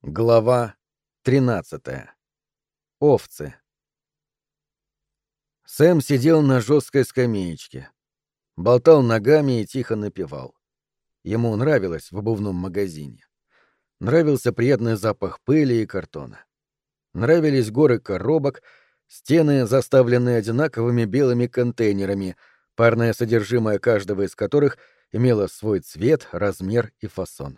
Глава 13. Овцы. Сэм сидел на жесткой скамеечке, болтал ногами и тихо напевал. Ему нравилось в обувном магазине. Нравился приятный запах пыли и картона. Нравились горы коробок, стены, заставленные одинаковыми белыми контейнерами, парное содержимое каждого из которых имело свой цвет, размер и фасон.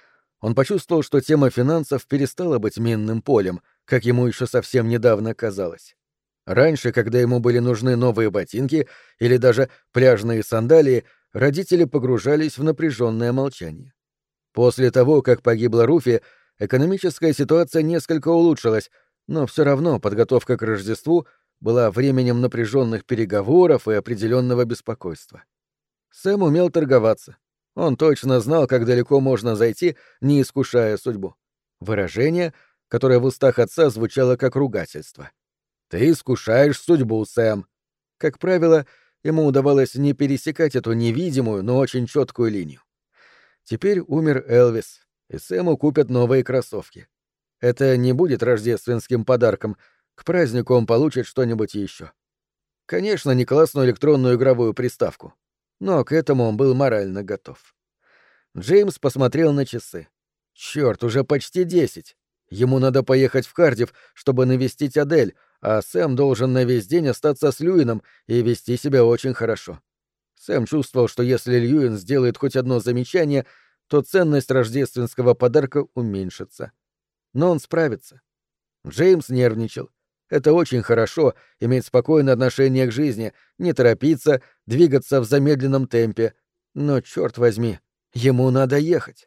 Он почувствовал, что тема финансов перестала быть минным полем, как ему еще совсем недавно казалось. Раньше, когда ему были нужны новые ботинки или даже пляжные сандалии, родители погружались в напряженное молчание. После того, как погибла Руфи, экономическая ситуация несколько улучшилась, но все равно подготовка к Рождеству была временем напряженных переговоров и определенного беспокойства. Сэм умел торговаться. Он точно знал, как далеко можно зайти, не искушая судьбу. Выражение, которое в устах отца звучало как ругательство. «Ты искушаешь судьбу, Сэм». Как правило, ему удавалось не пересекать эту невидимую, но очень четкую линию. Теперь умер Элвис, и Сэму купят новые кроссовки. Это не будет рождественским подарком, к празднику он получит что-нибудь еще. Конечно, не классную электронную игровую приставку. Но к этому он был морально готов. Джеймс посмотрел на часы. Черт, уже почти 10. Ему надо поехать в Кардифф, чтобы навестить Адель, а Сэм должен на весь день остаться с Льюином и вести себя очень хорошо. Сэм чувствовал, что если Льюин сделает хоть одно замечание, то ценность рождественского подарка уменьшится. Но он справится. Джеймс нервничал. Это очень хорошо — иметь спокойное отношение к жизни, не торопиться, двигаться в замедленном темпе. Но, черт возьми, ему надо ехать.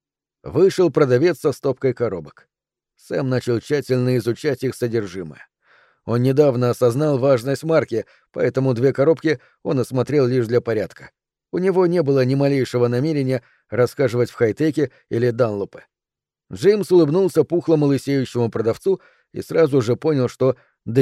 Вышел продавец со стопкой коробок. Сэм начал тщательно изучать их содержимое. Он недавно осознал важность марки, поэтому 2 коробки он осмотрел лишь для порядка. У него не было ни малейшего намерения расхаживать в Хай-Теке или Данлопе. Джеймс улыбнулся пухлому лысеющему продавцу и сразу же понял, что до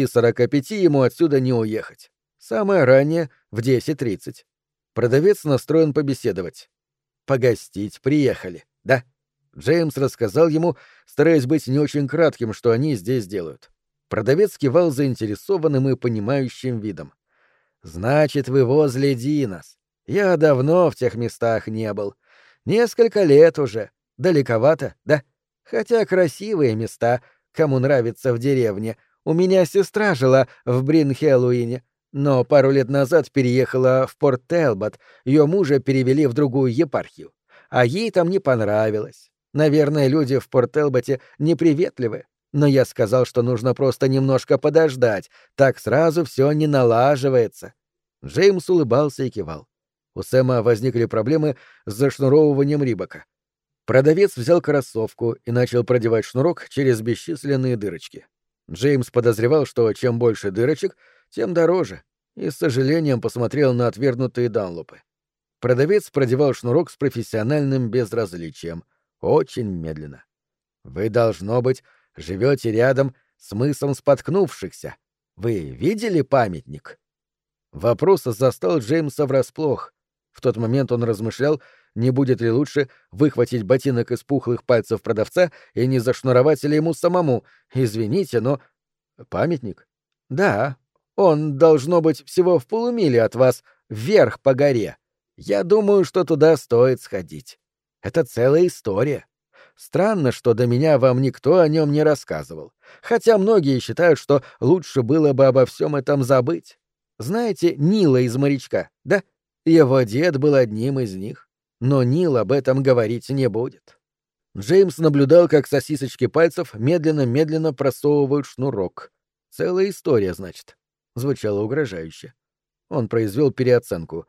10:45 ему отсюда не уехать. Самое раннее — в 10:30. Продавец настроен побеседовать. Погостить приехали, да? Джеймс рассказал ему, стараясь быть не очень кратким, что они здесь делают. Продавец кивал заинтересованным и понимающим видом. «Значит, вы возле Динос. Я давно в тех местах не был. Несколько лет уже. Далековато, да? Хотя красивые места, кому нравится в деревне. У меня сестра жила в Бринхеллуине, но пару лет назад переехала в Порт-Телбот, ее мужа перевели в другую епархию. А ей там не понравилось. Наверное, люди в Порт-Телботе неприветливы. Но я сказал, что нужно просто немножко подождать, так сразу все не налаживается». Джеймс улыбался и кивал. У Сэма возникли проблемы с зашнуровыванием Рибока. Продавец взял кроссовку и начал продевать шнурок через бесчисленные дырочки. Джеймс подозревал, что чем больше дырочек, тем дороже, и с сожалением посмотрел на отвергнутые данлопы. Продавец продевал шнурок с профессиональным безразличием, очень медленно. «Вы, должно быть, живете рядом с мысом споткнувшихся. Вы видели памятник?» Вопрос застал Джеймса врасплох. В тот момент он размышлял, не будет ли лучше выхватить ботинок из пухлых пальцев продавца и не зашнуровать ли ему самому. Извините, но... Памятник? Да, он, должно быть, всего в полумиле от вас, вверх по горе. Я думаю, что туда стоит сходить. Это целая история. Странно, что до меня вам никто о нем не рассказывал. Хотя многие считают, что лучше было бы обо всем этом забыть. Знаете Нила из «Морячка», да? Его дед был одним из них. Но Нил об этом говорить не будет. Джеймс наблюдал, как сосисочки пальцев медленно-медленно просовывают шнурок. Целая история, значит. Звучало угрожающе. Он произвел переоценку.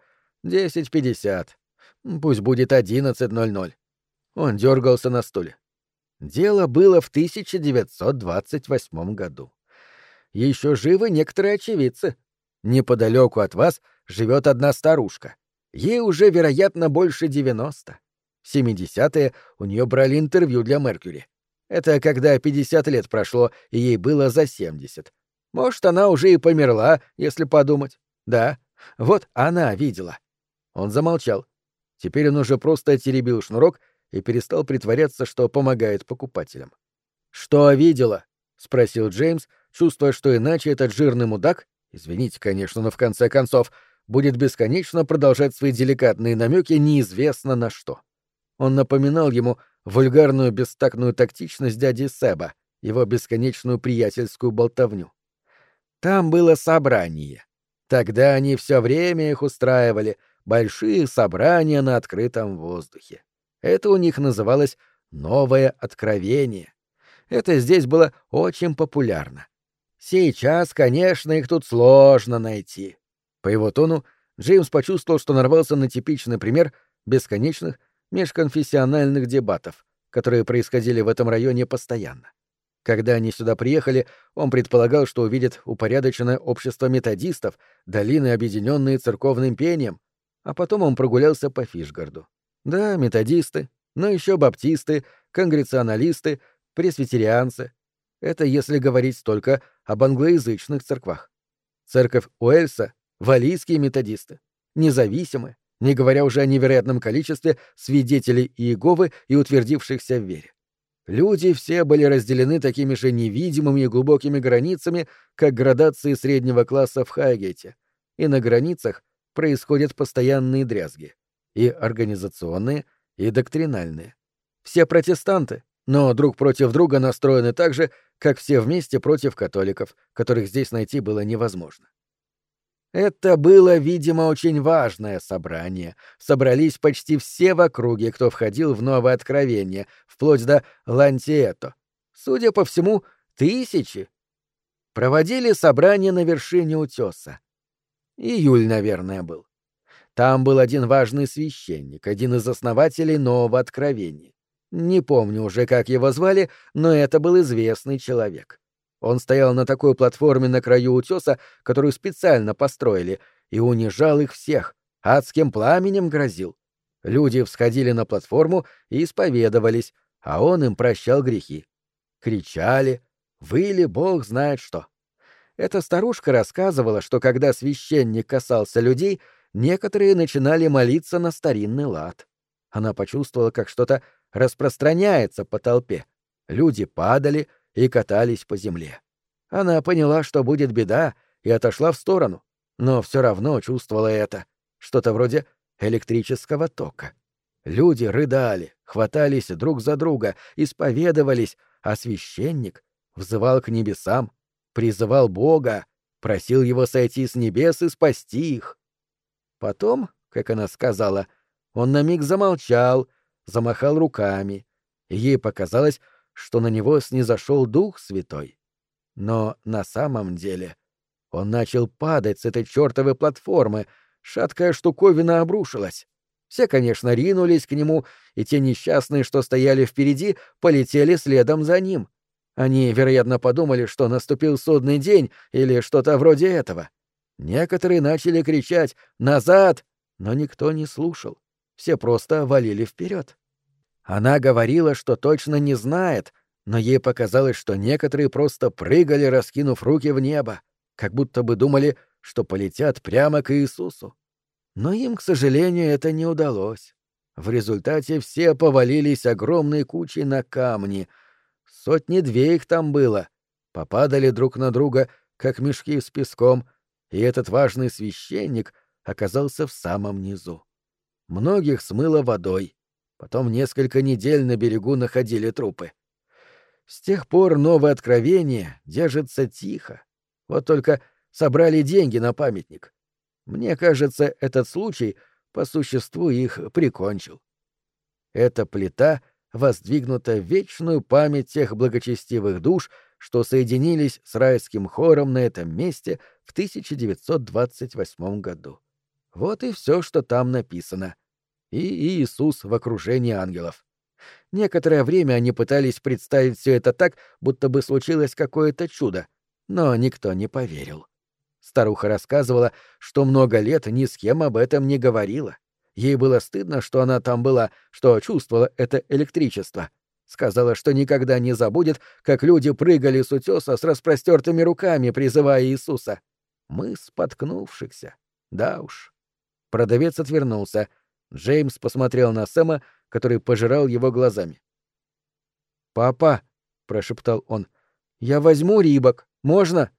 10:50. Пусть будет 11:00. Он дергался на стуле. Дело было в 1928 году. Еще живы некоторые очевидцы. Неподалеку от вас живет одна старушка. Ей уже, вероятно, больше 90. В 70-е у нее брали интервью для Меркьюри. Это когда 50 лет прошло, и ей было за 70. Может, она уже и померла, если подумать. Да, вот она видела. Он замолчал. Теперь он уже просто теребил шнурок и перестал притворяться, что помогает покупателям. «Что видела?» — спросил Джеймс, чувствуя, что иначе этот жирный мудак, извините, конечно, но в конце концов, будет бесконечно продолжать свои деликатные намеки неизвестно на что. Он напоминал ему вульгарную бестактную тактичность дяди Сэба, его бесконечную приятельскую болтовню. Там было собрание. Тогда они все время их устраивали, большие собрания на открытом воздухе. Это у них называлось «новое откровение». Это здесь было очень популярно. Сейчас, конечно, их тут сложно найти. По его тону Джеймс почувствовал, что нарвался на типичный пример бесконечных межконфессиональных дебатов, которые происходили в этом районе постоянно. Когда они сюда приехали, он предполагал, что увидит упорядоченное общество методистов, долины, объединенные церковным пением, а потом он прогулялся по Фишгарду. Да, методисты, но еще баптисты, конгрегационалисты, пресвитерианцы. Это если говорить только об англоязычных церквах. Церковь Уэльса — валлийские методисты, независимые, не говоря уже о невероятном количестве свидетелей Иеговы и утвердившихся в вере. Люди все были разделены такими же невидимыми и глубокими границами, как градации среднего класса в Хайгейте, и на границах происходят постоянные дрязги, и организационные, и доктринальные. Все протестанты, но друг против друга настроены так же, как все вместе против католиков, которых здесь найти было невозможно. Это было, видимо, очень важное собрание. Собрались почти все в округе, кто входил в новое откровение, вплоть до Лантието. Судя по всему, тысячи. Проводили собрание на вершине утеса. Июль, наверное, был. Там был один важный священник, один из основателей нового откровения. Не помню уже, как его звали, но это был известный человек. Он стоял на такой платформе на краю утеса, которую специально построили, и унижал их всех, адским пламенем грозил. Люди всходили на платформу и исповедовались, а он им прощал грехи. Кричали, выли бог знает что. Эта старушка рассказывала, что когда священник касался людей, некоторые начинали молиться на старинный лад. Она почувствовала, как что-то распространяется по толпе. Люди падали и катались по земле. Она поняла, что будет беда, и отошла в сторону, но все равно чувствовала это, что-то вроде электрического тока. Люди рыдали, хватались друг за друга, исповедовались, а священник взывал к небесам, призывал Бога, просил его сойти с небес и спасти их. Потом, как она сказала, он на миг замолчал, замахал руками, и ей показалось, что на него снизошел Дух Святой. Но на самом деле он начал падать с этой чертовой платформы, шаткая штуковина обрушилась. Все, конечно, ринулись к нему, и те несчастные, что стояли впереди, полетели следом за ним. Они, вероятно, подумали, что наступил судный день или что-то вроде этого. Некоторые начали кричать «Назад!», но никто не слушал. Все просто валили вперед. Она говорила, что точно не знает, но ей показалось, что некоторые просто прыгали, раскинув руки в небо, как будто бы думали, что полетят прямо к Иисусу. Но им, к сожалению, это не удалось. В результате все повалились огромной кучей на камни. 100-2 их там было. Попадали друг на друга, как мешки с песком, и этот важный священник оказался в самом низу. Многих смыло водой. Потом несколько недель на берегу находили трупы. С тех пор новое откровение держится тихо. Вот только собрали деньги на памятник. Мне кажется, этот случай по существу их прикончил. Эта плита воздвигнута в вечную память тех благочестивых душ, что соединились с райским хором на этом месте в 1928 году. Вот и все, что там написано. И Иисус в окружении ангелов. Некоторое время они пытались представить все это так, будто бы случилось какое-то чудо, но никто не поверил. Старуха рассказывала, что много лет ни с кем об этом не говорила. Ей было стыдно, что она там была, что чувствовала это электричество. Сказала, что никогда не забудет, как люди прыгали с утеса с распростертыми руками, призывая Иисуса. Мы споткнувшихся. Да уж. Продавец отвернулся. Джеймс посмотрел на Сэма, который пожирал его глазами. «Папа», — прошептал он, — «я возьму рибок. Можно?»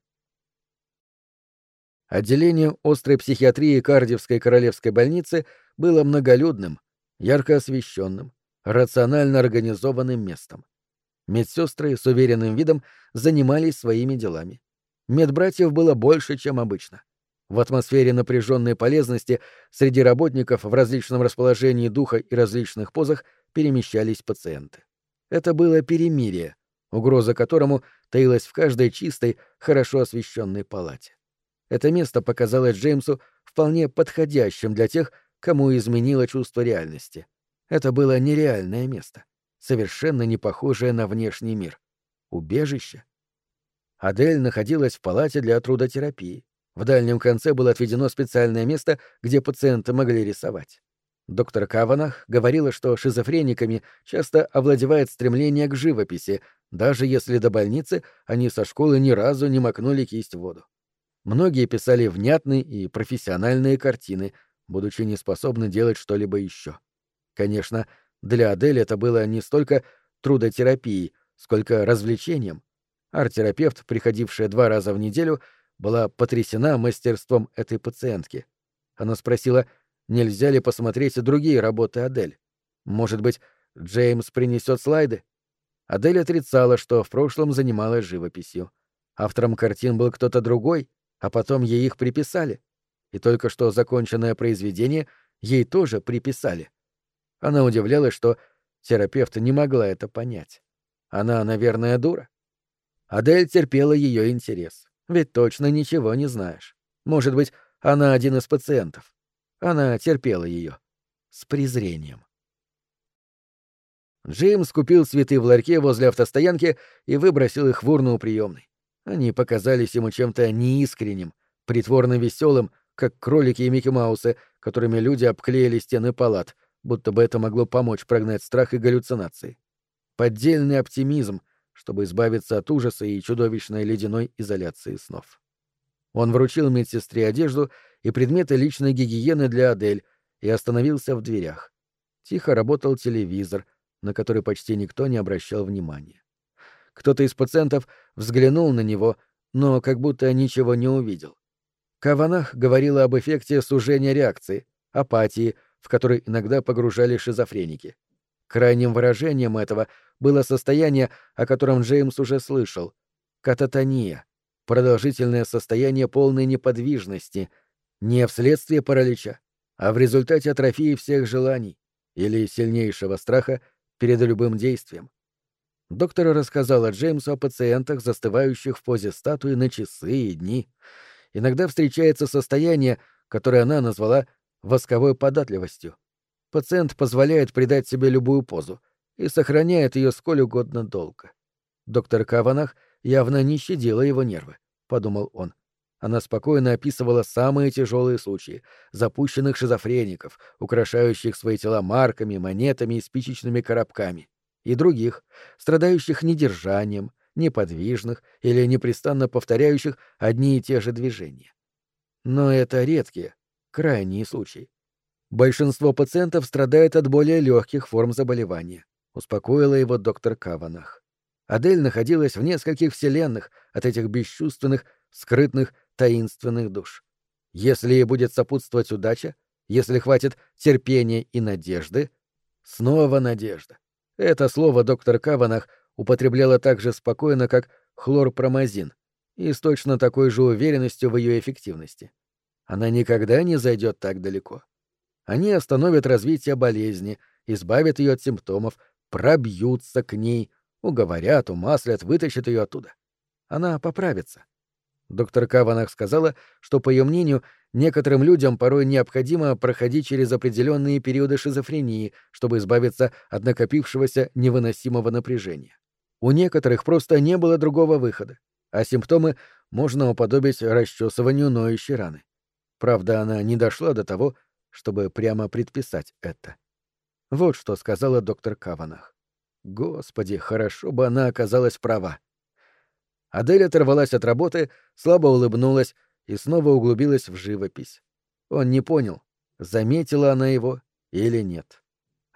Отделение острой психиатрии Кардивской королевской больницы было многолюдным, ярко освещенным, рационально организованным местом. Медсестры с уверенным видом занимались своими делами. Медбратьев было больше, чем обычно. В атмосфере напряженной полезности среди работников в различном расположении духа и различных позах перемещались пациенты. Это было перемирие, угроза которому таилась в каждой чистой, хорошо освещенной палате. Это место показалось Джеймсу вполне подходящим для тех, кому изменило чувство реальности. Это было нереальное место, совершенно не похожее на внешний мир. Убежище. Адель находилась в палате для трудотерапии. В дальнем конце было отведено специальное место, где пациенты могли рисовать. Доктор Каванах говорила, что шизофрениками часто овладевает стремление к живописи, даже если до больницы они со школы ни разу не макнули кисть в воду. Многие писали внятные и профессиональные картины, будучи неспособны делать что-либо еще. Конечно, для Адель это было не столько трудотерапией, сколько развлечением. Арт-терапевт, приходившая 2 раза в неделю, была потрясена мастерством этой пациентки. Она спросила, нельзя ли посмотреть другие работы Адель. Может быть, Джеймс принесет слайды? Адель отрицала, что в прошлом занималась живописью. Автором картин был кто-то другой, а потом ей их приписали. И только что законченное произведение ей тоже приписали. Она удивлялась, что терапевт не могла это понять. Она, наверное, дура. Адель терпела ее интерес. Ведь точно ничего не знаешь. Может быть, она один из пациентов. Она терпела ее. С презрением. Джеймс купил цветы в ларьке возле автостоянки и выбросил их в урну у приемной. Они показались ему чем-то неискренним, притворно веселым, как кролики и Микки Маусы, которыми люди обклеили стены палат, будто бы это могло помочь прогнать страх и галлюцинации. Поддельный оптимизм, чтобы избавиться от ужаса и чудовищной ледяной изоляции снов. Он вручил медсестре одежду и предметы личной гигиены для Адель и остановился в дверях. Тихо работал телевизор, на который почти никто не обращал внимания. Кто-то из пациентов взглянул на него, но как будто ничего не увидел. Каванах говорила об эффекте сужения реакции, апатии, в который иногда погружали шизофреники. Крайним выражением этого было состояние, о котором Джеймс уже слышал — кататония, продолжительное состояние полной неподвижности, не вследствие паралича, а в результате атрофии всех желаний или сильнейшего страха перед любым действием. Доктор рассказала Джеймсу о пациентах, застывающих в позе статуи на часы и дни. Иногда встречается состояние, которое она назвала восковой податливостью. Пациент позволяет придать себе любую позу и сохраняет ее сколь угодно долго. Доктор Каванах явно не щадила его нервы, — подумал он. Она спокойно описывала самые тяжелые случаи запущенных шизофреников, украшающих свои тела марками, монетами и спичечными коробками, и других, страдающих недержанием, неподвижных или непрестанно повторяющих одни и те же движения. Но это редкие, крайние случаи. Большинство пациентов страдает от более легких форм заболевания, успокоила его доктор Каванах. Адель находилась в нескольких вселенных от этих бесчувственных, скрытных, таинственных душ. Если ей будет сопутствовать удача, если хватит терпения и надежды, снова надежда. Это слово доктор Каванах употребляла так же спокойно, как хлорпромазин, и с точно такой же уверенностью в ее эффективности. Она никогда не зайдет так далеко. Они остановят развитие болезни, избавят ее от симптомов, пробьются к ней, уговорят, умаслят, вытащат ее оттуда. Она поправится. Доктор Каванах сказала, что, по ее мнению, некоторым людям порой необходимо проходить через определенные периоды шизофрении, чтобы избавиться от накопившегося невыносимого напряжения. У некоторых просто не было другого выхода, а симптомы можно уподобить расчесыванию ноющей раны. Правда, она не дошла до того, чтобы прямо предписать это. Вот что сказала доктор Каванах. Господи, хорошо бы она оказалась права. Адель оторвалась от работы, слабо улыбнулась и снова углубилась в живопись. Он не понял, заметила она его или нет.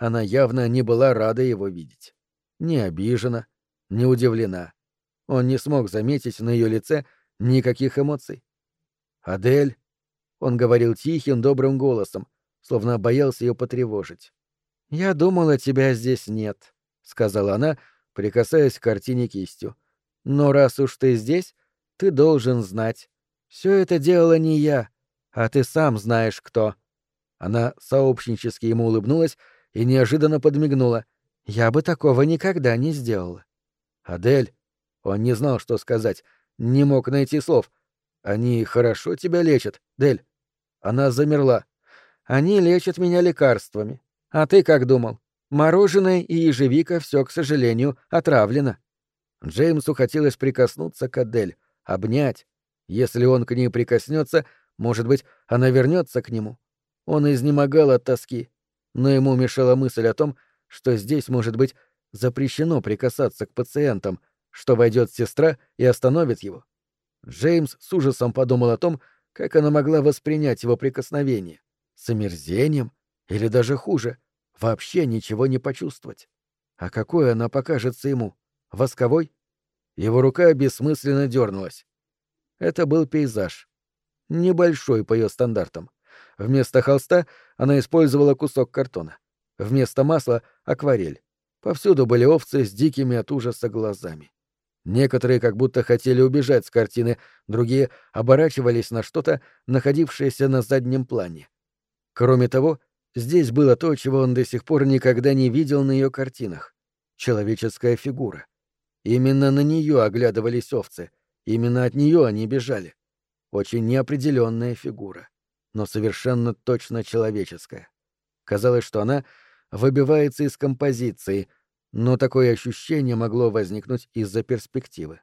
Она явно не была рада его видеть. Не обижена, не удивлена. Он не смог заметить на ее лице никаких эмоций. «Адель», — он говорил тихим, добрым голосом, словно боялся ее потревожить. «Я думала, тебя здесь нет», — сказала она, прикасаясь к картине кистью. «Но раз уж ты здесь, ты должен знать. Все это делала не я, а ты сам знаешь кто». Она сообщнически ему улыбнулась и неожиданно подмигнула. «Я бы такого никогда не сделала». «Адель», он не знал, что сказать, не мог найти слов. «Они хорошо тебя лечат, Дель?» Она замерла. «Они лечат меня лекарствами. А ты как думал? Мороженое и ежевика все, к сожалению, отравлено». Джеймсу хотелось прикоснуться к Адель, обнять. Если он к ней прикоснется, может быть, она вернется к нему. Он изнемогал от тоски, но ему мешала мысль о том, что здесь, может быть, запрещено прикасаться к пациентам, что войдет сестра и остановит его. Джеймс с ужасом подумал о том, как она могла воспринять его прикосновение. С омерзением или даже хуже, вообще ничего не почувствовать. А какой она покажется ему? Восковой? Его рука бессмысленно дернулась. Это был пейзаж. Небольшой по ее стандартам. Вместо холста она использовала кусок картона. Вместо масла — акварель. Повсюду были овцы с дикими от ужаса глазами. Некоторые как будто хотели убежать с картины, другие оборачивались на что-то, находившееся на заднем плане. Кроме того, здесь было то, чего он до сих пор никогда не видел на ее картинах — человеческая фигура. Именно на нее оглядывались овцы, именно от нее они бежали. Очень неопределенная фигура, но совершенно точно человеческая. Казалось, что она выбивается из композиции, но такое ощущение могло возникнуть из-за перспективы.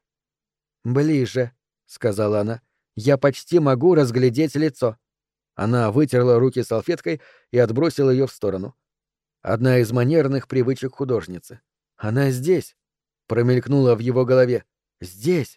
«Ближе», — сказала она, — «я почти могу разглядеть лицо». Она вытерла руки салфеткой и отбросила ее в сторону. Одна из манерных привычек художницы. «Она здесь», — промелькнула в его голове. «Здесь».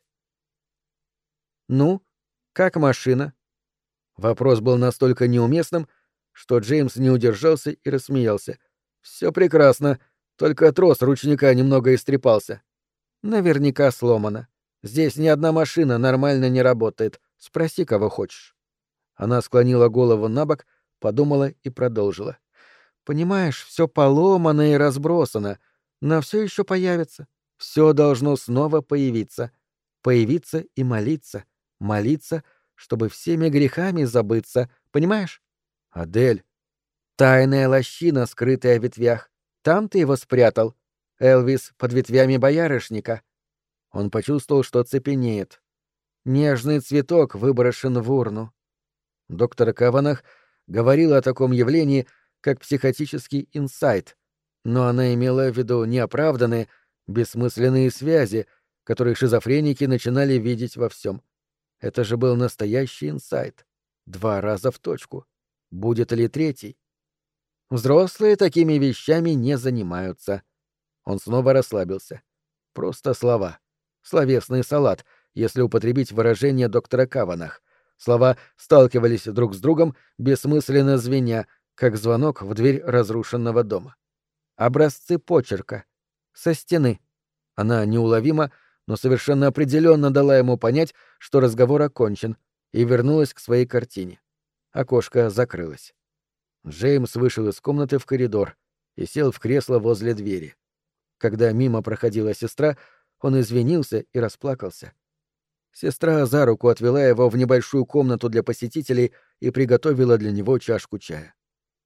«Ну, как машина?» Вопрос был настолько неуместным, что Джеймс не удержался и рассмеялся. «Все прекрасно, только трос ручника немного истрепался». «Наверняка сломано. Здесь ни одна машина нормально не работает. Спроси, кого хочешь». Она склонила голову набок, подумала и продолжила. «Понимаешь, все поломано и разбросано, но все еще появится. Все должно снова появиться. Появиться и молиться. Молиться, чтобы всеми грехами забыться. Понимаешь? Адель. Тайная лощина, скрытая в ветвях. Там ты его спрятал. Элвис под ветвями боярышника». Он почувствовал, что цепенеет. Нежный цветок выброшен в урну. Доктор Каванах говорила о таком явлении, как психотический инсайт, но она имела в виду неоправданные, бессмысленные связи, которые шизофреники начинали видеть во всем. Это же был настоящий инсайт. 2 раза в точку. Будет ли третий? Взрослые такими вещами не занимаются. Он снова расслабился. Просто слова. Словесный салат, если употребить выражение доктора Каванах. Слова сталкивались друг с другом, бессмысленно звеня, как звонок в дверь разрушенного дома. Образцы почерка. Со стены. Она неуловимо, но совершенно определенно дала ему понять, что разговор окончен, и вернулась к своей картине. Окошко закрылось. Джеймс вышел из комнаты в коридор и сел в кресло возле двери. Когда мимо проходила сестра, он извинился и расплакался. Сестра за руку отвела его в небольшую комнату для посетителей и приготовила для него чашку чая.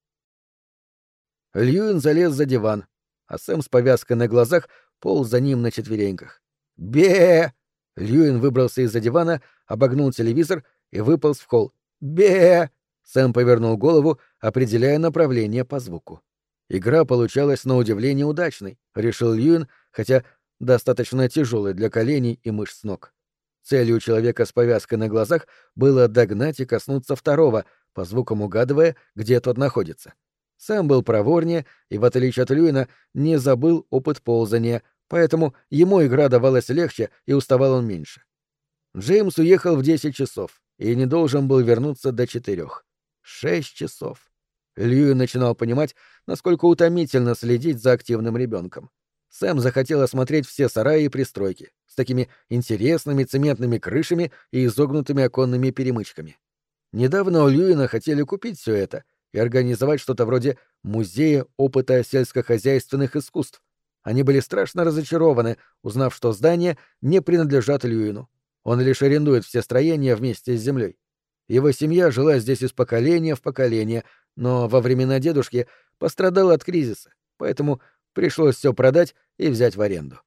Льюин залез за диван, а Сэм с повязкой на глазах полз за ним на четвереньках. «Бе!» Льюин выбрался из-за дивана, обогнул телевизор и выполз в холл. «Бе!» Сэм повернул голову, определяя направление по звуку. Игра получалась на удивление удачной, решил Льюин, хотя достаточно тяжелой для коленей и мышц ног. Целью человека с повязкой на глазах было догнать и коснуться второго, по звукам угадывая, где тот находится. Сэм был проворнее и, в отличие от Льюина, не забыл опыт ползания, поэтому ему игра давалась легче и уставал он меньше. Джеймс уехал в 10 часов и не должен был вернуться до 4. 6 часов. Льюин начинал понимать, насколько утомительно следить за активным ребенком. Сэм захотел осмотреть все сараи и пристройки с такими интересными цементными крышами и изогнутыми оконными перемычками. Недавно у Льюина хотели купить все это и организовать что-то вроде музея опыта сельскохозяйственных искусств. Они были страшно разочарованы, узнав, что здания не принадлежат Льюину. Он лишь арендует все строения вместе с землей. Его семья жила здесь из поколения в поколение, но во времена дедушки пострадала от кризиса, поэтому пришлось все продать и взять в аренду.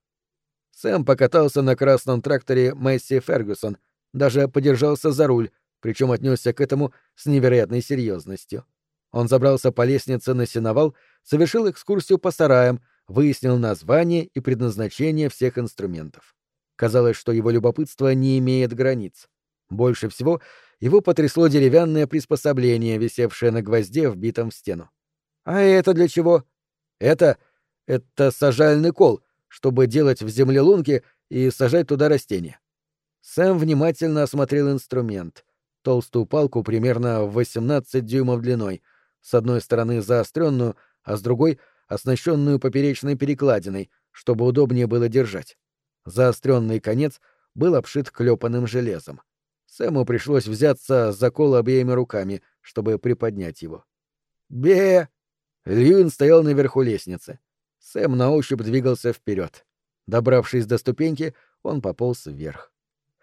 Сэм покатался на красном тракторе Месси Фергюсон, даже подержался за руль, причем отнесся к этому с невероятной серьезностью. Он забрался по лестнице на сеновал, совершил экскурсию по сараям, выяснил название и предназначение всех инструментов. Казалось, что его любопытство не имеет границ. Больше всего его потрясло деревянное приспособление, висевшее на гвозде, вбитом в стену. «А это для чего?» «Это сажальный кол, чтобы делать в земле лунки и сажать туда растения». Сэм внимательно осмотрел инструмент. Толстую палку примерно в 18 дюймов длиной, с одной стороны заостренную, а с другой — оснащенную поперечной перекладиной, чтобы удобнее было держать. Заостренный конец был обшит клепанным железом. Сэму пришлось взяться за кол обеими руками, чтобы приподнять его. «Бе!» Льюин стоял наверху лестницы. Сэм на ощупь двигался вперед. Добравшись до ступеньки, он пополз вверх.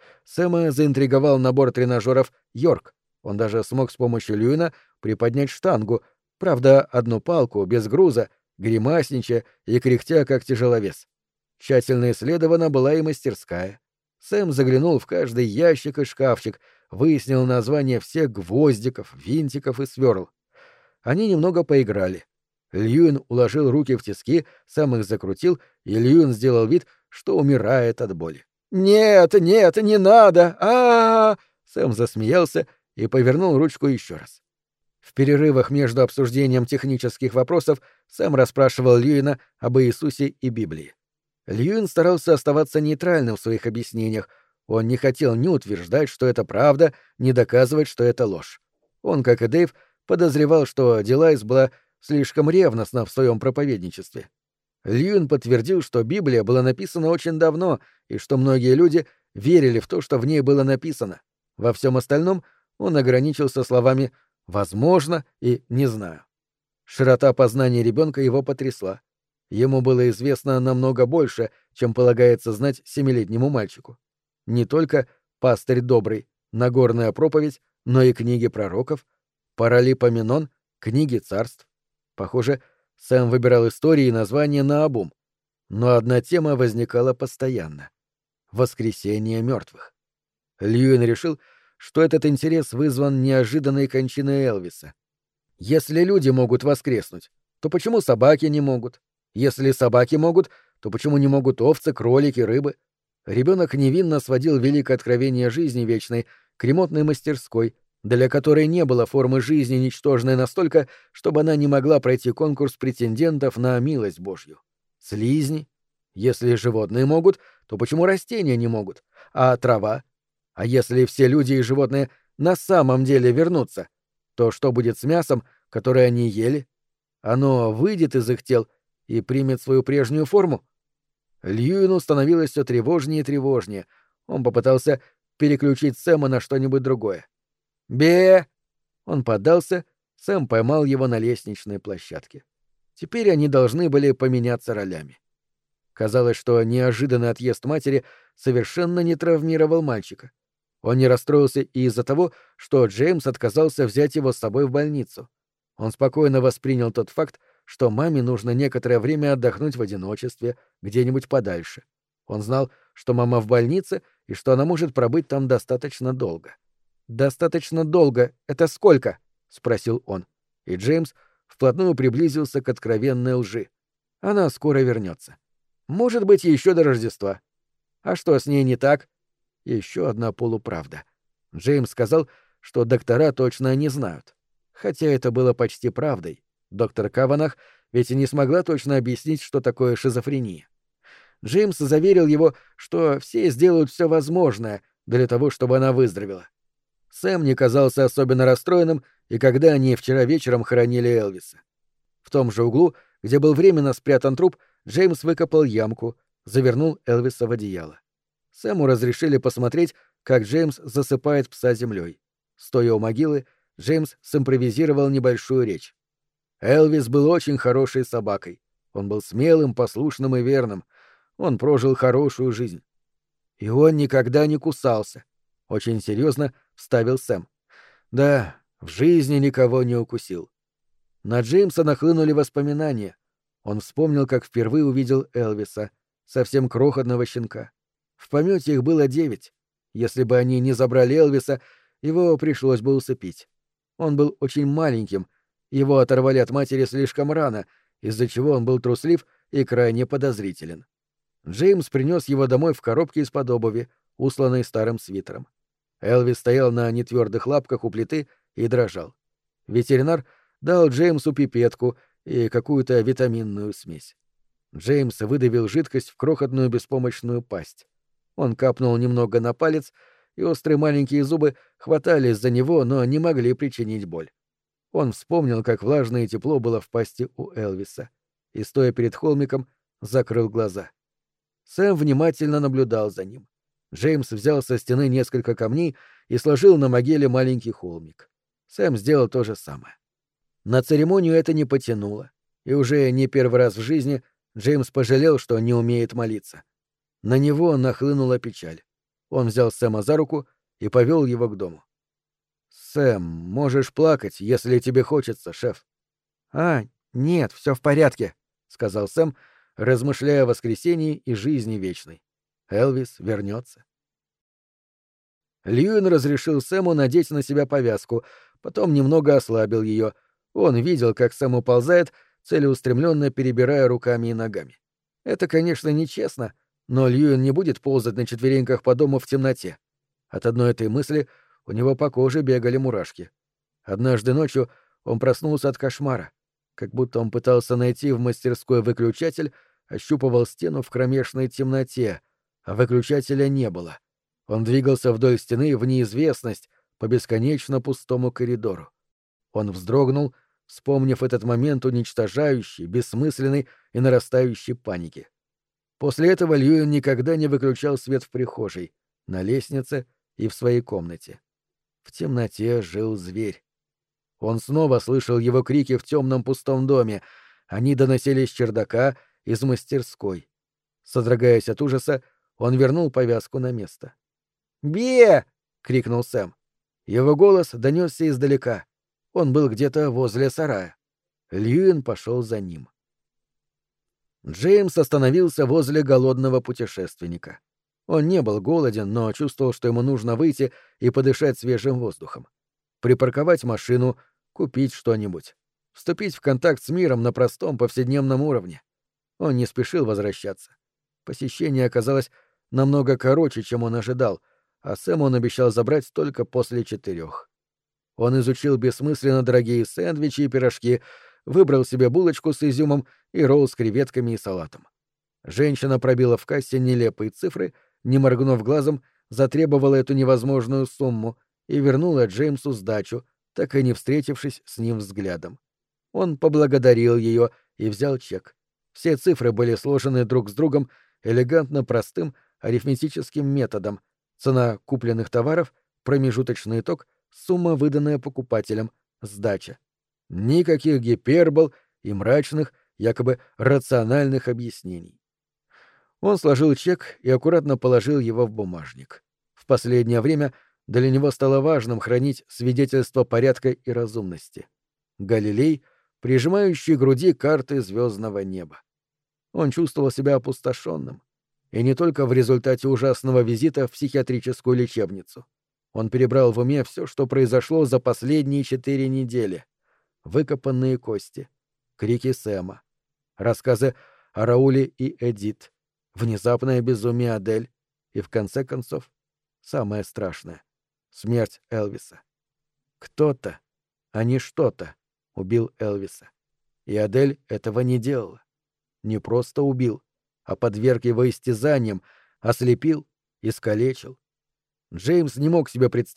Сэма заинтриговал набор тренажеров «Йорк». Он даже смог с помощью Льюина приподнять штангу, правда, одну палку, без груза, гримасничая и кряхтя, как тяжеловес. Тщательно исследована была и мастерская. Сэм заглянул в каждый ящик и шкафчик, выяснил названия всех гвоздиков, винтиков и сверл. Они немного поиграли. Льюин уложил руки в тиски, сам их закрутил, и Льюин сделал вид, что умирает от боли. «Нет, нет, не надо! А-а-а!» Сэм засмеялся и повернул ручку еще раз. В перерывах между обсуждением технических вопросов Сэм расспрашивал Льюина об Иисусе и Библии. Льюин старался оставаться нейтральным в своих объяснениях. Он не хотел ни утверждать, что это правда, ни доказывать, что это ложь. Он, как и Дэйв, подозревал, что Дилайс была слишком ревностна в своем проповедничестве. Льюин подтвердил, что Библия была написана очень давно, и что многие люди верили в то, что в ней было написано. Во всем остальном он ограничился словами «возможно» и «не знаю». Широта познания ребенка его потрясла. Ему было известно намного больше, чем полагается знать 7-летнему мальчику. Не только «Пастырь добрый», «Нагорная проповедь», но и книги пророков, «Паралипоменон», книги царств. Похоже, Сэм выбирал истории и названия наобум. Но одна тема возникала постоянно — воскресение мертвых. Льюин решил, что этот интерес вызван неожиданной кончиной Элвиса. Если люди могут воскреснуть, то почему собаки не могут? Если собаки могут, то почему не могут овцы, кролики, рыбы? Ребенок невинно сводил великое откровение жизни вечной к ремонтной мастерской, для которой не было формы жизни ничтожной настолько, чтобы она не могла пройти конкурс претендентов на милость Божью. Слизни? Если животные могут, то почему растения не могут? А трава? А если все люди и животные на самом деле вернутся, то что будет с мясом, которое они ели? Оно выйдет из их тел и примет свою прежнюю форму? Льюину становилось все тревожнее и тревожнее. Он попытался переключить Сэма на что-нибудь другое. «Бе!» Он поддался, Сэм поймал его на лестничной площадке. Теперь они должны были поменяться ролями. Казалось, что неожиданный отъезд матери совершенно не травмировал мальчика. Он не расстроился и из-за того, что Джеймс отказался взять его с собой в больницу. Он спокойно воспринял тот факт, что маме нужно некоторое время отдохнуть в одиночестве, где-нибудь подальше. Он знал, что мама в больнице и что она может пробыть там достаточно долго. «Достаточно долго — это сколько?» — спросил он. И Джеймс вплотную приблизился к откровенной лжи. Она скоро вернется. Может быть, еще до Рождества. А что с ней не так? Еще одна полуправда. Джеймс сказал, что доктора точно не знают. Хотя это было почти правдой. Доктор Каванах ведь и не смогла точно объяснить, что такое шизофрения. Джеймс заверил его, что все сделают все возможное для того, чтобы она выздоровела. Сэм не казался особенно расстроенным, и когда они вчера вечером хоронили Элвиса. В том же углу, где был временно спрятан труп, Джеймс выкопал ямку, завернул Элвиса в одеяло. Сэму разрешили посмотреть, как Джеймс засыпает пса землей. Стоя у могилы, Джеймс симпровизировал небольшую речь. Элвис был очень хорошей собакой. Он был смелым, послушным и верным. Он прожил хорошую жизнь. И он никогда не кусался. Очень серьезно вставил Сэм. Да, в жизни никого не укусил. На Джеймса нахлынули воспоминания. Он вспомнил, как впервые увидел Элвиса, совсем крохотного щенка. В помете их было 9. Если бы они не забрали Элвиса, его пришлось бы усыпить. Он был очень маленьким, его оторвали от матери слишком рано, из-за чего он был труслив и крайне подозрителен. Джеймс принес его домой в коробке из-под обуви, усланной старым свитером. Элвис стоял на нетвердых лапках у плиты и дрожал. Ветеринар дал Джеймсу пипетку и какую-то витаминную смесь. Джеймс выдавил жидкость в крохотную беспомощную пасть. Он капнул немного на палец, и острые маленькие зубы хватались за него, но не могли причинить боль. Он вспомнил, как влажное тепло было в пасти у Элвиса, и, стоя перед холмиком, закрыл глаза. Сэм внимательно наблюдал за ним. Джеймс взял со стены несколько камней и сложил на могиле маленький холмик. Сэм сделал то же самое. На церемонию это не потянуло, и уже не первый раз в жизни Джеймс пожалел, что не умеет молиться. На него нахлынула печаль. Он взял Сэма за руку и повел его к дому. «Сэм, можешь плакать, если тебе хочется, шеф». «А, нет, все в порядке», — сказал Сэм, размышляя о воскресении и жизни вечной. Элвис вернется. Льюин разрешил Сэму надеть на себя повязку, потом немного ослабил ее. Он видел, как Сэм уползает, целеустремленно перебирая руками и ногами. Это, конечно, нечестно, но Льюин не будет ползать на четвереньках по дому в темноте. От одной этой мысли у него по коже бегали мурашки. Однажды ночью он проснулся от кошмара, как будто он пытался найти в мастерской выключатель, ощупывал стену в кромешной темноте, а выключателя не было. Он двигался вдоль стены в неизвестность по бесконечно пустому коридору. Он вздрогнул, вспомнив этот момент уничтожающей, бессмысленной и нарастающей паники. После этого Льюин никогда не выключал свет в прихожей, на лестнице и в своей комнате. В темноте жил зверь. Он снова слышал его крики в темном пустом доме. Они доносились с чердака, из мастерской. Содрогаясь от ужаса, он вернул повязку на место. «Бе!» — крикнул Сэм. Его голос донесся издалека. Он был где-то возле сарая. Льюин пошел за ним. Джеймс остановился возле голодного путешественника. Он не был голоден, но чувствовал, что ему нужно выйти и подышать свежим воздухом. Припарковать машину, купить что-нибудь. Вступить в контакт с миром на простом повседневном уровне. Он не спешил возвращаться. Посещение оказалось намного короче, чем он ожидал, а Сэм он обещал забрать только после 4. Он изучил бессмысленно дорогие сэндвичи и пирожки, выбрал себе булочку с изюмом и ролл с креветками и салатом. Женщина пробила в кассе нелепые цифры, не моргнув глазом, затребовала эту невозможную сумму и вернула Джеймсу сдачу, так и не встретившись с ним взглядом. Он поблагодарил ее и взял чек. Все цифры были сложены друг с другом элегантно простым арифметическим методом. Цена купленных товаров, промежуточный итог, сумма, выданная покупателем, сдача. Никаких гипербол и мрачных, якобы рациональных объяснений. Он сложил чек и аккуратно положил его в бумажник. В последнее время для него стало важным хранить свидетельство порядка и разумности. Галилей, прижимающий к груди карты звездного неба. Он чувствовал себя опустошенным. И не только в результате ужасного визита в психиатрическую лечебницу. Он перебрал в уме все, что произошло за последние 4 недели. Выкопанные кости, крики Сэма, рассказы о Рауле и Эдит, внезапное безумие Адель и, в конце концов, самое страшное — смерть Элвиса. Кто-то, а не что-то, убил Элвиса. И Адель этого не делала. Не просто убил, а подверг его истязаниям, ослепил, искалечил. Джеймс не мог себе представить,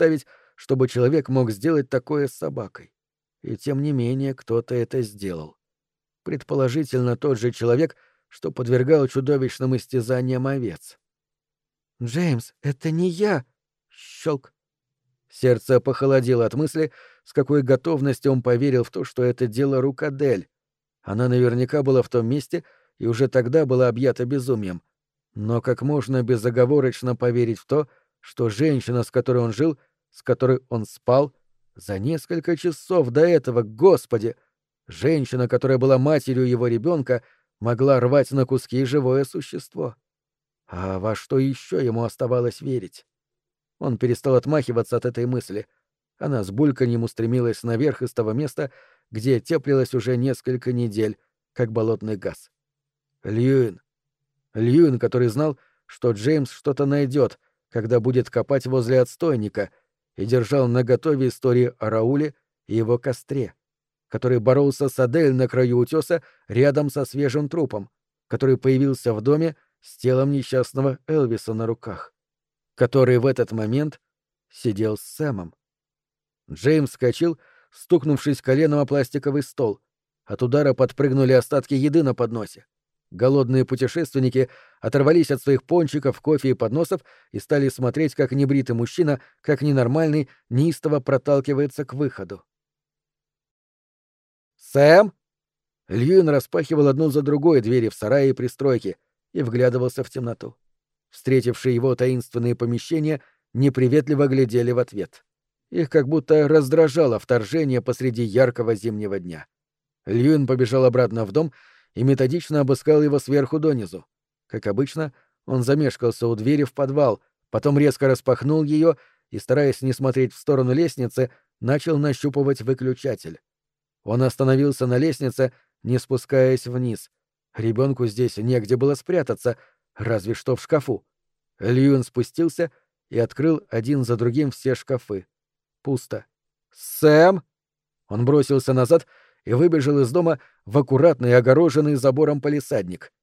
чтобы человек мог сделать такое с собакой. И тем не менее кто-то это сделал. Предположительно, тот же человек, что подвергал чудовищным истязаниям овец. «Джеймс, это не я!» Щелк. Сердце похолодело от мысли, с какой готовностью он поверил в то, что это дело рук Адель. Она наверняка была в том месте и уже тогда была объята безумием. Но как можно безоговорочно поверить в то, что женщина, с которой он жил, с которой он спал, за несколько часов до этого, Господи, женщина, которая была матерью его ребенка, могла рвать на куски живое существо? А во что еще ему оставалось верить? Он перестал отмахиваться от этой мысли. Она с бульканьем устремилась наверх из того места, где теплилась уже несколько недель, как болотный газ. Льюин. Льюин, который знал, что Джеймс что-то найдет, когда будет копать возле отстойника, и держал наготове истории о Рауле и его костре, который боролся с Адель на краю утеса рядом со свежим трупом, который появился в доме с телом несчастного Элвиса на руках, который в этот момент сидел с Сэмом. Джеймс вскочил, стукнувшись коленом о пластиковый стол. От удара подпрыгнули остатки еды на подносе. Голодные путешественники оторвались от своих пончиков, кофе и подносов и стали смотреть, как небритый мужчина, как ненормальный, неистово проталкивается к выходу. «Сэм!» Льюин распахивал одну за другой двери в сарае и пристройке и вглядывался в темноту. Встретившие его таинственные помещения неприветливо глядели в ответ. Их как будто раздражало вторжение посреди яркого зимнего дня. Льюин побежал обратно в дом и методично обыскал его сверху донизу. Как обычно, он замешкался у двери в подвал, потом резко распахнул ее и, стараясь не смотреть в сторону лестницы, начал нащупывать выключатель. Он остановился на лестнице, не спускаясь вниз. Ребенку здесь негде было спрятаться, разве что в шкафу. Льюин спустился и открыл один за другим все шкафы. Пусто. «Сэм!» Он бросился назад и выбежал из дома в аккуратный огороженный забором палисадник.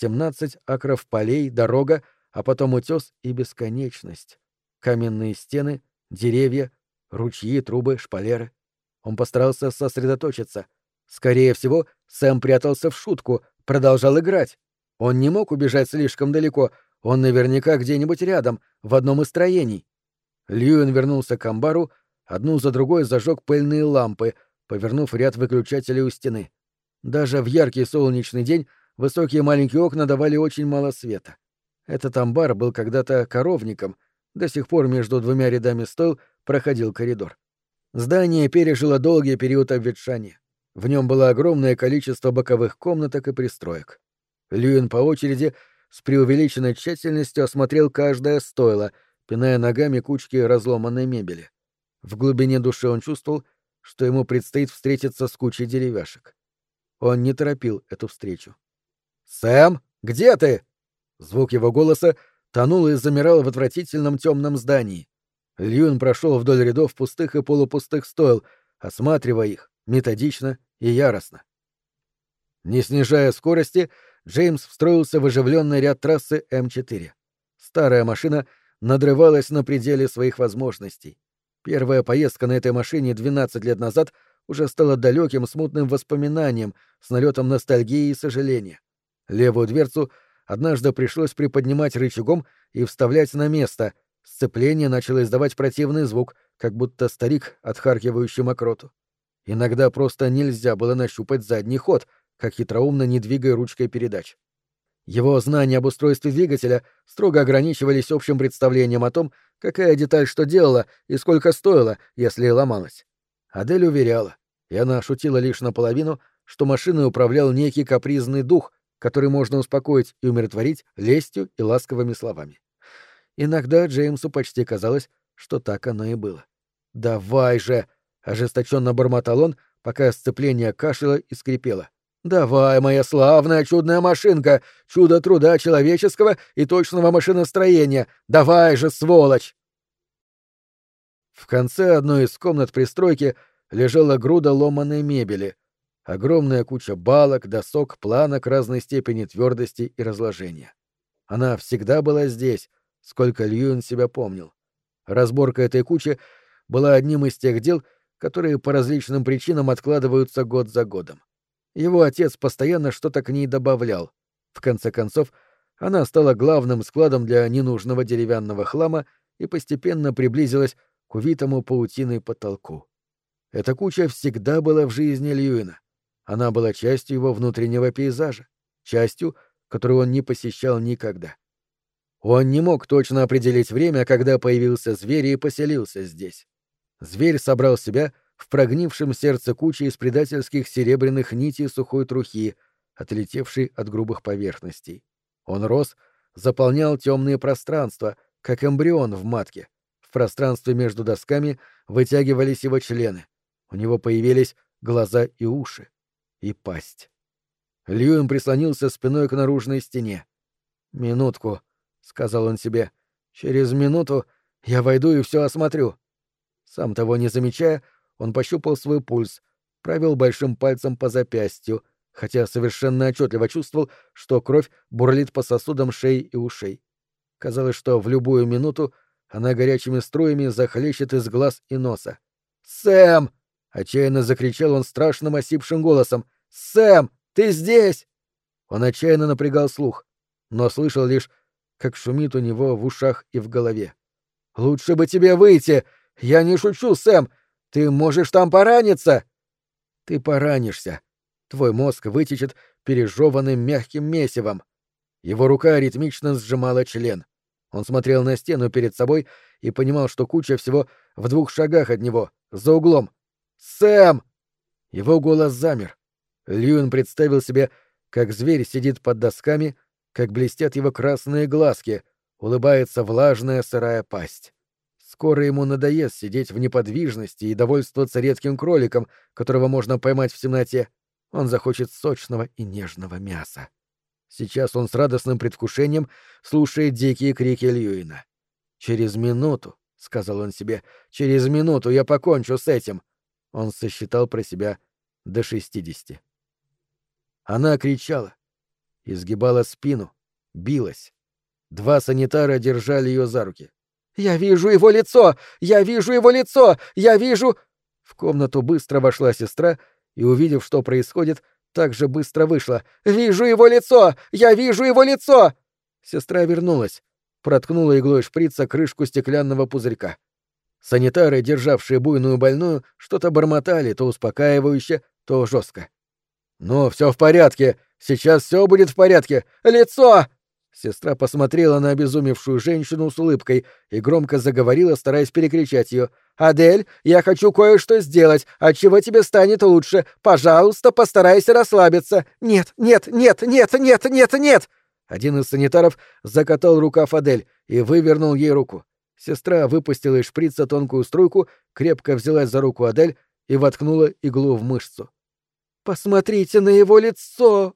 17 акров полей, дорога, а потом утес и бесконечность. Каменные стены, деревья, ручьи, трубы, шпалеры. Он постарался сосредоточиться. Скорее всего, Сэм прятался в шутку, продолжал играть. Он не мог убежать слишком далеко, он наверняка где-нибудь рядом, в одном из строений. Льюин вернулся к амбару, одну за другой зажег пыльные лампы, повернув ряд выключателей у стены. Даже в яркий солнечный день высокие маленькие окна давали очень мало света. Этот амбар был когда-то коровником, до сих пор между двумя рядами стойл проходил коридор. Здание пережило долгий период обветшания. В нем было огромное количество боковых комнаток и пристроек. Льюин по очереди с преувеличенной тщательностью осмотрел каждое стойло, пиная ногами кучки разломанной мебели. В глубине души он чувствовал, что ему предстоит встретиться с кучей деревяшек. Он не торопил эту встречу. «Сэм, где ты?» Звук его голоса тонул и замирал в отвратительном темном здании. Льюин прошел вдоль рядов пустых и полупустых стойл, осматривая их методично и яростно. Не снижая скорости, Джеймс встроился в оживленный ряд трассы М4. Старая машина надрывалась на пределе своих возможностей. Первая поездка на этой машине 12 лет назад уже стала далеким смутным воспоминанием с налетом ностальгии и сожаления. Левую дверцу однажды пришлось приподнимать рычагом и вставлять на место. Сцепление начало издавать противный звук, как будто старик, отхаркивающий мокроту. Иногда просто нельзя было нащупать задний ход, как хитроумно не двигая ручкой передач. Его знания об устройстве двигателя строго ограничивались общим представлением о том, какая деталь что делала и сколько стоила, если ломалась. Адель уверяла, и она шутила лишь наполовину, что машиной управлял некий капризный дух, который можно успокоить и умиротворить лестью и ласковыми словами. Иногда Джеймсу почти казалось, что так оно и было. «Давай же!» — ожесточенно бормотал он, пока сцепление кашляло и скрипело. «Давай, моя славная чудная машинка, чудо труда человеческого и точного машиностроения! Давай же, сволочь!» В конце одной из комнат пристройки лежала груда ломаной мебели, огромная куча балок, досок, планок разной степени твердости и разложения. Она всегда была здесь, сколько Льюин себя помнил. Разборка этой кучи была одним из тех дел, которые по различным причинам откладываются год за годом. Его отец постоянно что-то к ней добавлял. В конце концов, она стала главным складом для ненужного деревянного хлама и постепенно приблизилась к увитому паутиной потолку. Эта куча всегда была в жизни Льюина. Она была частью его внутреннего пейзажа, частью, которую он не посещал никогда. Он не мог точно определить время, когда появился зверь и поселился здесь. Зверь собрал себя в прогнившем сердце кучи из предательских серебряных нитей сухой трухи, отлетевшей от грубых поверхностей. Он рос, заполнял темные пространства, как эмбрион в матке. В пространстве между досками вытягивались его члены. У него появились глаза и уши. И пасть. Льюин прислонился спиной к наружной стене. «Минутку», — сказал он себе. «Через минуту я войду и все осмотрю». Сам того не замечая, он пощупал свой пульс, провел большим пальцем по запястью, хотя совершенно отчетливо чувствовал, что кровь бурлит по сосудам шеи и ушей. Казалось, что в любую минуту она горячими струями захлещет из глаз и носа. «Сэм!» — отчаянно закричал он страшным осипшим голосом. «Сэм, ты здесь!» Он отчаянно напрягал слух, но слышал лишь, как шумит у него в ушах и в голове. «Лучше бы тебе выйти! Я не шучу, Сэм! Ты можешь там пораниться!» «Ты поранишься. Твой мозг вытечет пережеванным мягким месивом». Его рука ритмично сжимала член. Он смотрел на стену перед собой и понимал, что куча всего в 2 шагах от него, за углом. «Сэм!» Его голос замер. Льюин представил себе, как зверь сидит под досками, как блестят его красные глазки, улыбается влажная сырая пасть. Скоро ему надоест сидеть в неподвижности и довольствоваться редким кроликом, которого можно поймать в темноте. Он захочет сочного и нежного мяса. Сейчас он с радостным предвкушением слушает дикие крики Льюина. «Через минуту», — сказал он себе, — «через минуту я покончу с этим». Он сосчитал про себя до 60. Она кричала, изгибала спину, билась. 2 санитара держали ее за руки. «Я вижу его лицо! Я вижу его лицо! Я вижу...» В комнату быстро вошла сестра и, увидев, что происходит, так же быстро вышла. «Вижу его лицо! Я вижу его лицо!» Сестра вернулась, проткнула иглой шприца крышку стеклянного пузырька. Санитары, державшие буйную больную, что-то бормотали, то успокаивающе, то жестко. «Ну, все в порядке! Сейчас все будет в порядке! Лицо!» Сестра посмотрела на обезумевшую женщину с улыбкой и громко заговорила, стараясь перекричать ее. «Адель, я хочу кое-что сделать, отчего тебе станет лучше. Пожалуйста, постарайся расслабиться. Нет, нет, нет, нет, нет, нет, нет!» Один из санитаров закатал рукав Адель и вывернул ей руку. Сестра выпустила из шприца тонкую струйку, крепко взялась за руку Адель и воткнула иглу в мышцу. «Посмотрите на его лицо!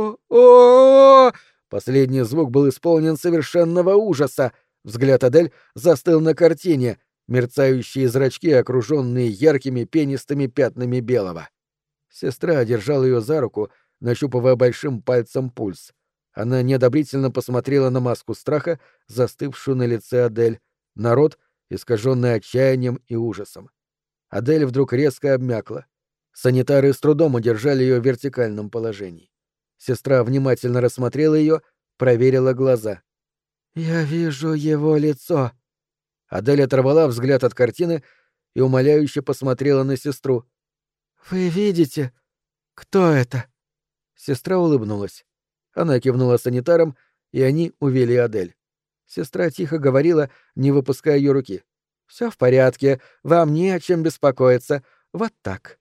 О-о-о!» Последний звук был исполнен совершенного ужаса. Взгляд Адель застыл на картине, мерцающие зрачки, окруженные яркими пенистыми пятнами белого. Сестра держала ее за руку, нащупывая большим пальцем пульс. Она неодобрительно посмотрела на маску страха, застывшую на лице Адель, на рот, искаженный отчаянием и ужасом. Адель вдруг резко обмякла. Санитары с трудом удержали ее в вертикальном положении. Сестра внимательно рассмотрела ее, проверила глаза. «Я вижу его лицо». Адель оторвала взгляд от картины и умоляюще посмотрела на сестру. «Вы видите, кто это?» Сестра улыбнулась. Она кивнула санитарам, и они увели Адель. Сестра тихо говорила, не выпуская ее руки. «Все в порядке, вам не о чем беспокоиться. Вот так».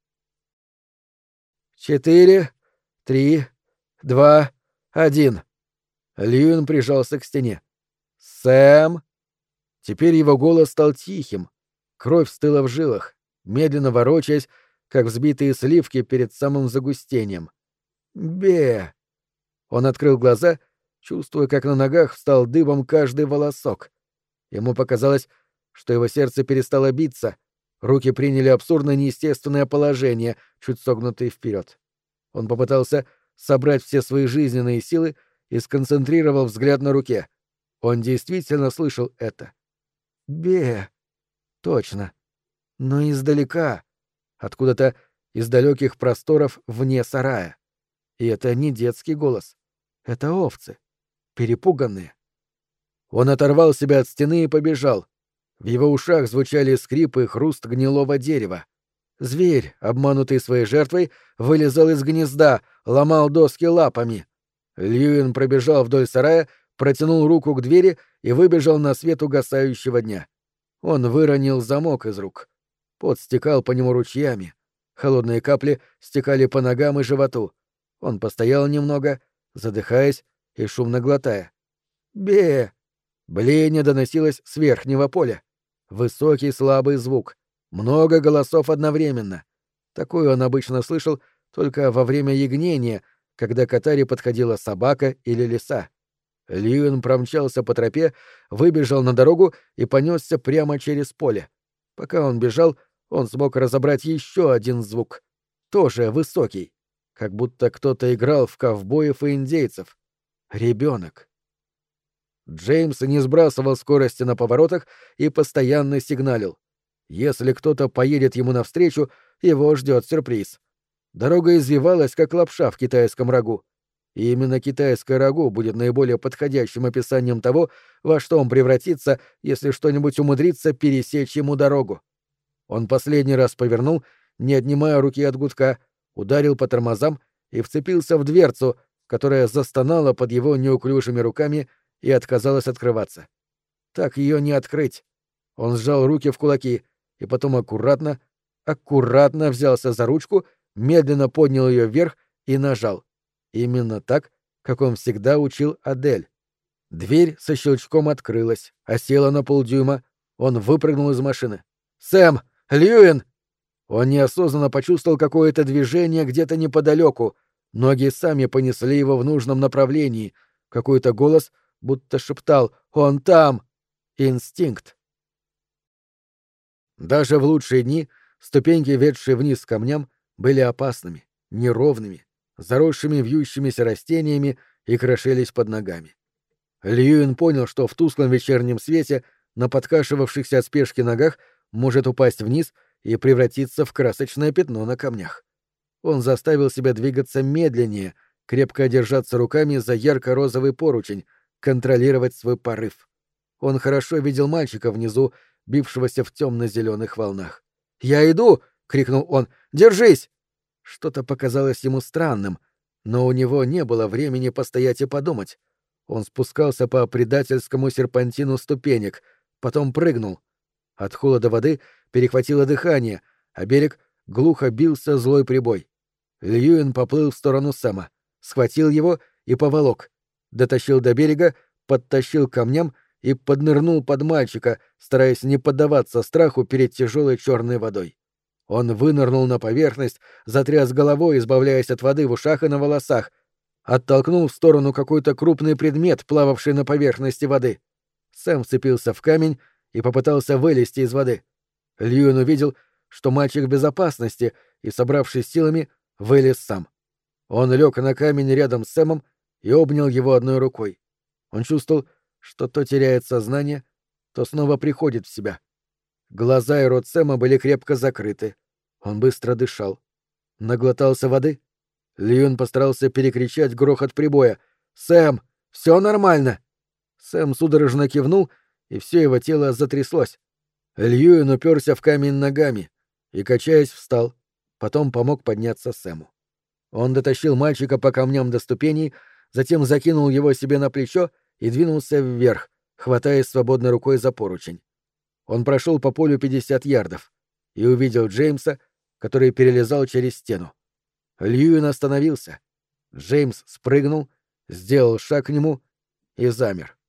4, 3, 2, 1. Льюин прижался к стене. «Сэм!» Теперь его голос стал тихим. Кровь стыла в жилах, медленно ворочаясь, как взбитые сливки перед самым загустением. «Бе!» Он открыл глаза, чувствуя, как на ногах встал дыбом каждый волосок. Ему показалось, что его сердце перестало биться, руки приняли абсурдно неестественное положение, чуть согнутые вперед. Он попытался собрать все свои жизненные силы и сконцентрировал взгляд на руке. Он действительно слышал это. «Бе!» Точно. но издалека, откуда-то из далеких просторов вне сарая. И это не детский голос. Это овцы. Перепуганные. Он оторвал себя от стены и побежал. В его ушах звучали скрип и хруст гнилого дерева. Зверь, обманутый своей жертвой, вылезал из гнезда, ломал доски лапами. Льюин пробежал вдоль сарая, протянул руку к двери и выбежал на свет угасающего дня. Он выронил замок из рук. Пот стекал по нему ручьями. Холодные капли стекали по ногам и животу. Он постоял немного, задыхаясь и шумно глотая. «Бе!» Блеяние доносилось с верхнего поля. Высокий слабый звук. Много голосов одновременно. Такое он обычно слышал только во время ягнения, когда к отаре подходила собака или лиса. Льюин промчался по тропе, выбежал на дорогу и понесся прямо через поле. Пока он бежал, он смог разобрать еще один звук. Тоже высокий. Как будто кто-то играл в ковбоев и индейцев. Ребенок. Джеймс не сбрасывал скорости на поворотах и постоянно сигналил. Если кто-то поедет ему навстречу, его ждет сюрприз. Дорога извивалась, как лапша в китайском рагу. И именно китайское рагу будет наиболее подходящим описанием того, во что он превратится, если что-нибудь умудрится пересечь ему дорогу. Он последний раз повернул, не отнимая руки от гудка, ударил по тормозам и вцепился в дверцу, которая застонала под его неуклюжими руками и отказалась открываться. Так ее не открыть. Он сжал руки в кулаки и потом аккуратно взялся за ручку, медленно поднял ее вверх и нажал. Именно так, как он всегда учил Адель. Дверь со щелчком открылась, осела на полдюйма. Он выпрыгнул из машины. «Сэм! Льюин!» Он неосознанно почувствовал какое-то движение где-то неподалеку. Ноги сами понесли его в нужном направлении. Какой-то голос будто шептал «Он там!» Инстинкт. Даже в лучшие дни ступеньки, ведшие вниз к камням, были опасными, неровными, заросшими вьющимися растениями и крошились под ногами. Льюин понял, что в тусклом вечернем свете на подкашивавшихся от спешки ногах может упасть вниз и превратиться в красочное пятно на камнях. Он заставил себя двигаться медленнее, крепко держаться руками за ярко-розовый поручень, контролировать свой порыв. Он хорошо видел мальчика внизу, бившегося в темно-зеленых волнах. «Я иду!» — крикнул он. «Держись!» Что-то показалось ему странным, но у него не было времени постоять и подумать. Он спускался по предательскому серпантину ступенек, потом прыгнул. От холода воды перехватило дыхание, а берег глухо бился злой прибой. Льюин поплыл в сторону Сэма, схватил его и поволок. Дотащил до берега, подтащил к камням и поднырнул под мальчика, стараясь не поддаваться страху перед тяжелой черной водой. Он вынырнул на поверхность, затряс головой, избавляясь от воды в ушах и на волосах, оттолкнул в сторону какой-то крупный предмет, плававший на поверхности воды. Сэм вцепился в камень и попытался вылезти из воды. Льюин увидел, что мальчик в безопасности, и, собравшись силами, вылез сам. Он лег на камень рядом с Сэмом и обнял его одной рукой. Он чувствовал, что то теряет сознание, то снова приходит в себя. Глаза и рот Сэма были крепко закрыты. Он быстро дышал. Наглотался воды. Льюин постарался перекричать грохот прибоя. «Сэм, все нормально!» Сэм судорожно кивнул, и все его тело затряслось. Льюин уперся в камень ногами и, качаясь, встал. Потом помог подняться Сэму. Он дотащил мальчика по камням до ступеней, затем закинул его себе на плечо и двинулся вверх, хватаясь свободной рукой за поручень. Он прошел по полю 50 ярдов и увидел Джеймса, который перелезал через стену. Льюин остановился. Джеймс спрыгнул, сделал шаг к нему и замер.